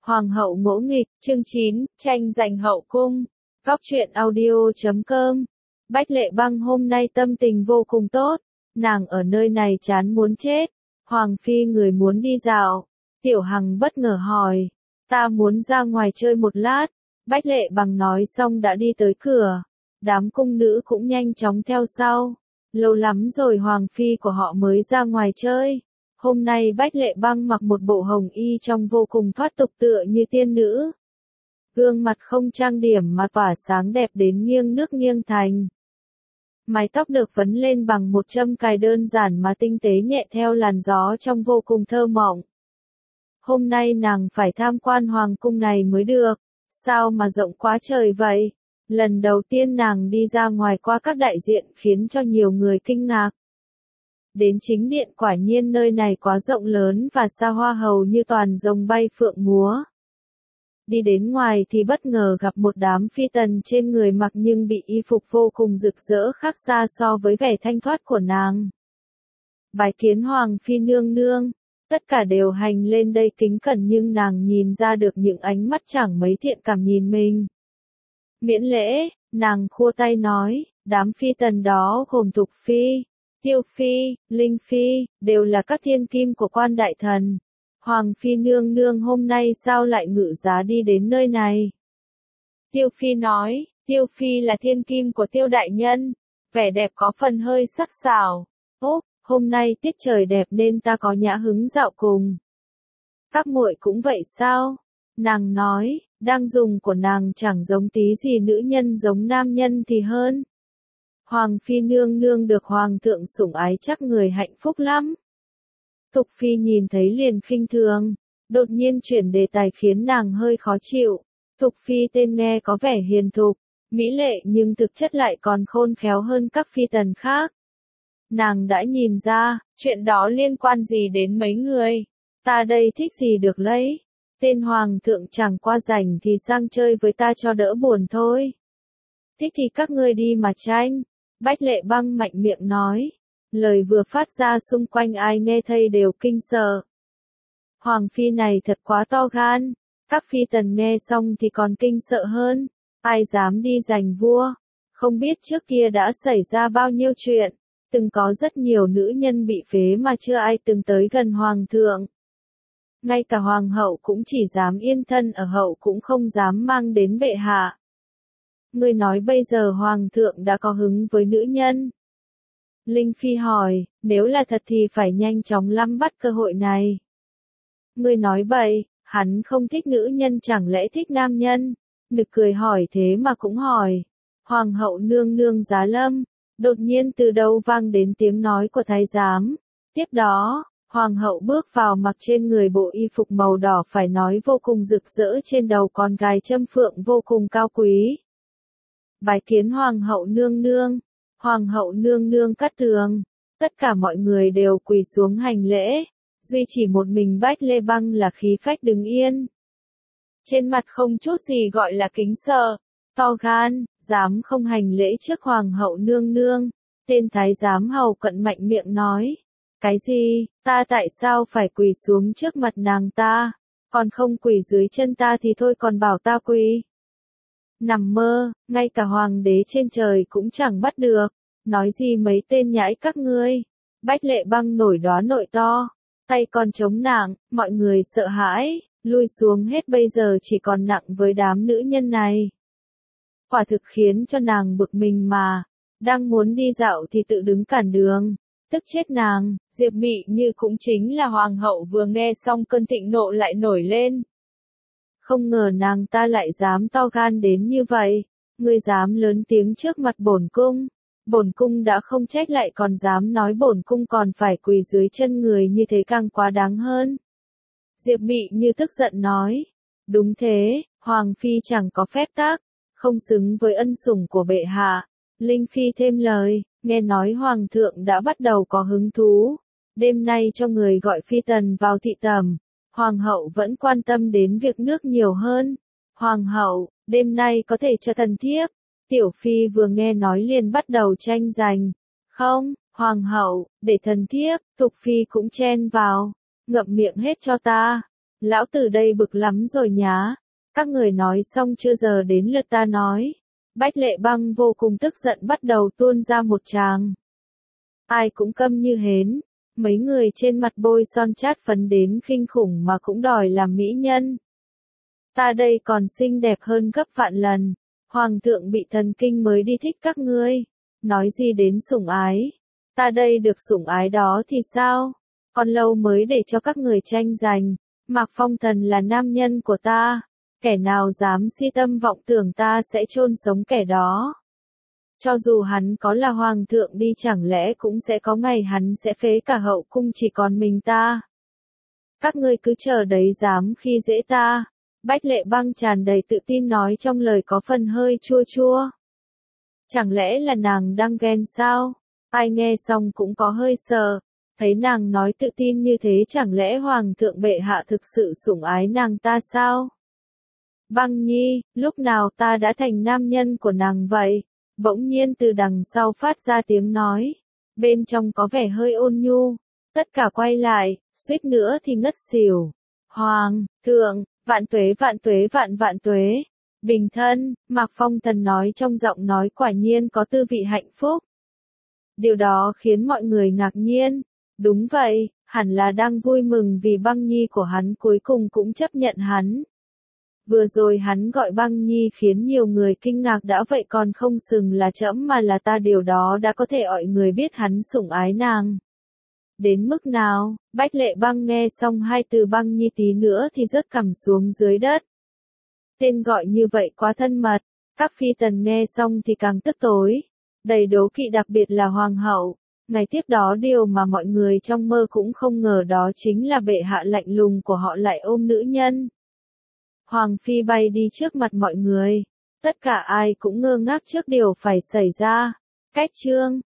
Hoàng hậu ngỗ nghịch, chương 9, tranh giành hậu cung. Góc truyện audio.com. Bách Lệ Băng hôm nay tâm tình vô cùng tốt, nàng ở nơi này chán muốn chết. Hoàng phi người muốn đi dạo. Tiểu Hằng bất ngờ hỏi, ta muốn ra ngoài chơi một lát. Bách Lệ Băng nói xong đã đi tới cửa. Đám cung nữ cũng nhanh chóng theo sau. Lâu lắm rồi Hoàng phi của họ mới ra ngoài chơi. Hôm nay Bách Lệ Băng mặc một bộ hồng y trông vô cùng thoát tục tựa như tiên nữ. Gương mặt không trang điểm mà tỏa sáng đẹp đến nghiêng nước nghiêng thành. Mái tóc được vấn lên bằng một châm cài đơn giản mà tinh tế nhẹ theo làn gió trông vô cùng thơ mộng. Hôm nay nàng phải tham quan hoàng cung này mới được, sao mà rộng quá trời vậy? Lần đầu tiên nàng đi ra ngoài qua các đại diện khiến cho nhiều người kinh ngạc. Đến chính điện quả nhiên nơi này quá rộng lớn và xa hoa hầu như toàn rồng bay phượng múa. Đi đến ngoài thì bất ngờ gặp một đám phi tần trên người mặc nhưng bị y phục vô cùng rực rỡ khác xa so với vẻ thanh thoát của nàng. Bái kiến Hoàng phi nương nương, tất cả đều hành lên đây kính cẩn nhưng nàng nhìn ra được những ánh mắt chẳng mấy thiện cảm nhìn mình. Miễn lễ, nàng khua tay nói, đám phi tần đó gồm Thục phi, Tiêu phi, Linh phi, đều là các thiên kim của quan đại thần. Hoàng phi nương nương hôm nay sao lại ngự giá đi đến nơi này? Tiêu phi nói, Tiêu phi là thiên kim của Tiêu đại nhân, vẻ đẹp có phần hơi sắc sảo. Ốp, hôm nay tiết trời đẹp nên ta có nhã hứng dạo cùng. Các muội cũng vậy sao? Nàng nói, đang dùng của nàng chẳng giống tí gì nữ nhân giống nam nhân thì hơn. Hoàng phi nương nương được hoàng thượng sủng ái chắc người hạnh phúc lắm. Thục phi nhìn thấy liền khinh thường, đột nhiên chuyển đề tài khiến nàng hơi khó chịu. Thục phi tên nghe có vẻ hiền thục, mỹ lệ nhưng thực chất lại còn khôn khéo hơn các phi tần khác. Nàng đã nhìn ra, chuyện đó liên quan gì đến mấy người? Ta đây thích gì được lấy. Tên hoàng thượng chẳng qua rảnh thì sang chơi với ta cho đỡ buồn thôi. Thích thì các ngươi đi mà tranh. Bách Lệ Băng mạnh miệng nói. Lời vừa phát ra xung quanh ai nghe thấy đều kinh sợ. Hoàng phi này thật quá to gan. Các phi tần nghe xong thì còn kinh sợ hơn. Ai dám đi giành vua? Không biết trước kia đã xảy ra bao nhiêu chuyện. Từng có rất nhiều nữ nhân bị phế mà chưa ai từng tới gần hoàng thượng. Ngay cả hoàng hậu cũng chỉ dám yên thân ở hậu cũng không dám mang đến bệ hạ. Ngươi nói bây giờ hoàng thượng đã có hứng với nữ nhân. Linh phi hỏi, nếu là thật thì phải nhanh chóng nắm bắt cơ hội này. Ngươi nói bậy, hắn không thích nữ nhân chẳng lẽ thích nam nhân? Nực cười hỏi thế mà cũng hỏi. Hoàng hậu nương nương giá lâm, đột nhiên từ đâu vang đến tiếng nói của thái giám. Tiếp đó, hoàng hậu bước vào mặc trên người bộ y phục màu đỏ phải nói vô cùng rực rỡ trên đầu còn gài châm phượng vô cùng cao quý. Bái kiến hoàng hậu nương nương. Hoàng hậu nương nương cắt tường. Tất cả mọi người đều quỳ xuống hành lễ. Duy chỉ một mình Bách Lệ Băng là khí phách đứng yên. Trên mặt không chút gì gọi là kính sợ. To gan, dám không hành lễ trước hoàng hậu nương nương. Tên thái giám hầu cận mạnh miệng nói. Cái gì, ta tại sao phải quỳ xuống trước mặt nàng ta? Còn không quỳ dưới chân ta thì thôi còn bảo ta quỳ. Nằm mơ, ngay cả hoàng đế trên trời cũng chẳng bắt được. Nói gì mấy tên nhãi các ngươi. Bách Lệ Băng nổi đoá nội to. Tay còn chống nặng, mọi người sợ hãi, lui xuống hết bây giờ chỉ còn nặng với đám nữ nhân này. Quả thực khiến cho nàng bực mình mà. Đang muốn đi dạo thì tự đứng cản đường. Tức chết nàng, Diệp Mị Như cũng chính là hoàng hậu vừa nghe xong cơn thịnh nộ lại nổi lên. Không ngờ nàng ta lại dám to gan đến như vậy, ngươi dám lớn tiếng trước mặt bổn cung. Bổn cung đã không trách lại còn dám nói bổn cung còn phải quỳ dưới chân người như thế càng quá đáng hơn. Diệp Mị Như tức giận nói, đúng thế, hoàng phi chẳng có phép tắc, không xứng với ân sủng của bệ hạ. Linh phi thêm lời, nghe nói hoàng thượng đã bắt đầu có hứng thú, đêm nay cho người gọi phi tần vào thị tẩm. Hoàng hậu vẫn quan tâm đến việc nước nhiều hơn. Hoàng hậu, đêm nay có thể cho thần thiếp. Tiểu phi vừa nghe nói liền bắt đầu tranh giành. Không, hoàng hậu, để thần thiếp. Thục phi cũng chen vào. Ngậm miệng hết cho ta. Lão tử đây bực lắm rồi nhá. Các người nói xong chưa, giờ đến lượt ta nói. Bách Lệ Băng vô cùng tức giận bắt đầu tuôn ra một tràng. Ai cũng câm như hến. Mấy người trên mặt bôi son chát phấn đến kinh khủng mà cũng đòi làm mỹ nhân. Ta đây còn xinh đẹp hơn gấp vạn lần. Hoàng thượng bị thần kinh mới đi thích các ngươi. Nói gì đến sủng ái. Ta đây được sủng ái đó thì sao? Còn lâu mới để cho các người tranh giành. Mạc Phong Thần là nam nhân của ta. Kẻ nào dám si tâm vọng tưởng ta sẽ chôn sống kẻ đó. Cho dù hắn có là hoàng thượng đi chẳng lẽ cũng sẽ có ngày hắn sẽ phế cả hậu cung chỉ còn mình ta. Các ngươi cứ chờ đấy dám khi dễ ta. Bách Lệ Băng tràn đầy tự tin nói trong lời có phần hơi chua chua. Chẳng lẽ là nàng đang ghen sao? Ai nghe xong cũng có hơi sợ. Thấy nàng nói tự tin như thế chẳng lẽ hoàng thượng bệ hạ thực sự sủng ái nàng ta sao? Băng Nhi, lúc nào ta đã thành nam nhân của nàng vậy? Bỗng nhiên từ đằng sau phát ra tiếng nói. Bên trong có vẻ hơi ôn nhu. Tất cả quay lại, suýt nữa thì ngất xỉu. Hoàng thượng, vạn tuế vạn tuế vạn vạn tuế. Bình thân, Mạc Phong Thần nói trong giọng nói quả nhiên có tư vị hạnh phúc. Điều đó khiến mọi người ngạc nhiên. Đúng vậy, hẳn là đang vui mừng vì Băng Nhi của hắn cuối cùng cũng chấp nhận hắn. Vừa rồi hắn gọi Băng Nhi khiến nhiều người kinh ngạc, đã vậy còn không xừng là trẫm mà là ta, điều đó đã có thể mọi người biết hắn sủng ái nàng. Đến mức nào? Bách Lệ Băng nghe xong hai từ Băng Nhi tí nữa thì rớt cằm xuống dưới đất. Tên gọi như vậy quá thân mật. Các phi tần nghe xong thì càng tức tối. Đầy đố kỵ, đặc biệt là hoàng hậu. Ngày tiếp đó điều mà mọi người trong mơ cũng không ngờ đó chính là bệ hạ lạnh lùng của họ lại ôm nữ nhân. Hoàng phi bay đi trước mặt mọi người. Tất cả ai cũng ngơ ngác trước điều phải xảy ra. Cách chương